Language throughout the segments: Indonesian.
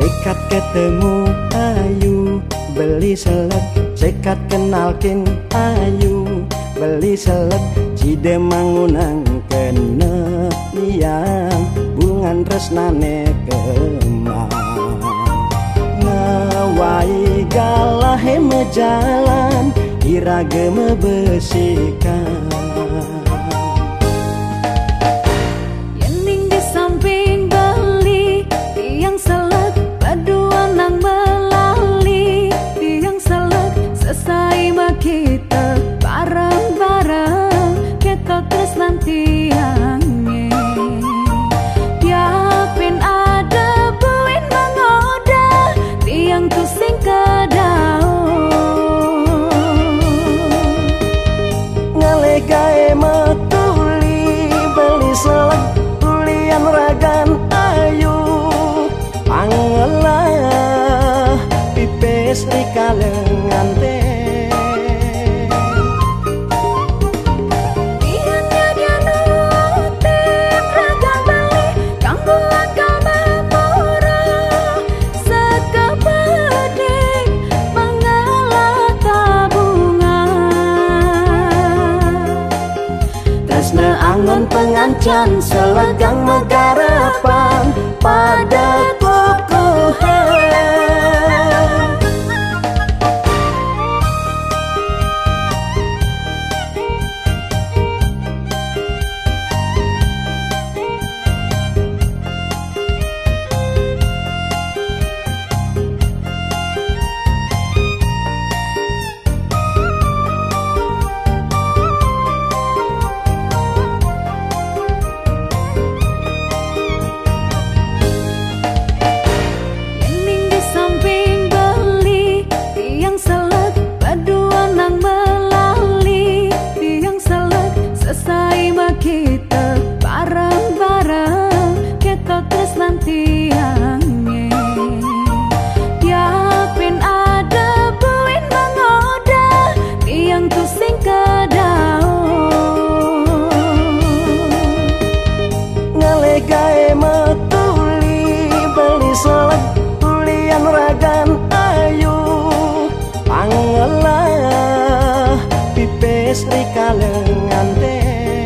Cekat ketemu ayu beli selek, cekat kenalkin ayu beli selek. Cide mangunang kene liang bungan tresnane kemang. Ngawai galahe mejalan irage mebesikan. Yening di samping beli tiang selek, berdua nang melali tiang selek. Selesai kita bareng-bareng kita terus nanti angin. Tiapin ada buin mengoda tiang tu sing kedaun. Ngalegae metuli beli selek tulian ragan ayu. Pangelah pipes di kalengan teh. Angon pengancan selegang megarapan pada kokohan. Kita bareng-bareng kita terus nanti angin. Tiapin ada buin mengoda tiang tu sing kedaun. Ngalegae metuli beli selek tulian ragan ayu. Pangelah pipes di kalengan teh.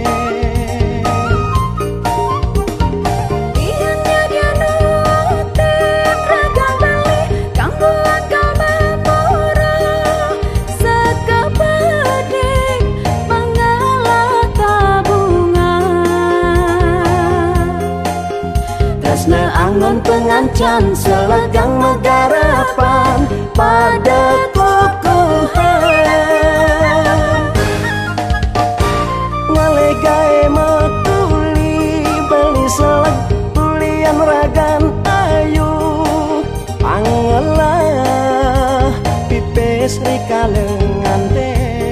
Angon pengancan selegang megarapan pada kokohan. Ngalegae metuli beli selek tulian ragan ayu. Pangelah pipes di kalengan teh.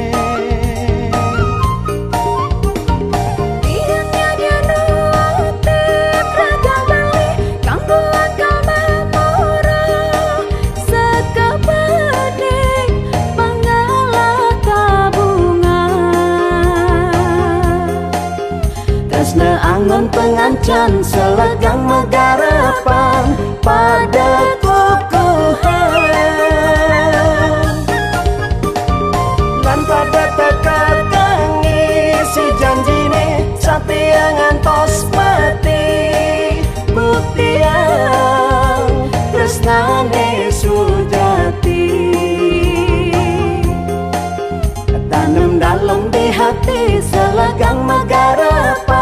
Angon pengancan selegang megarapan pada kokohan. Lan pada teka-tengi si janjine satya ngantos mati. Buktian tresnane sujati tanem dalem di hati selegang megarapan.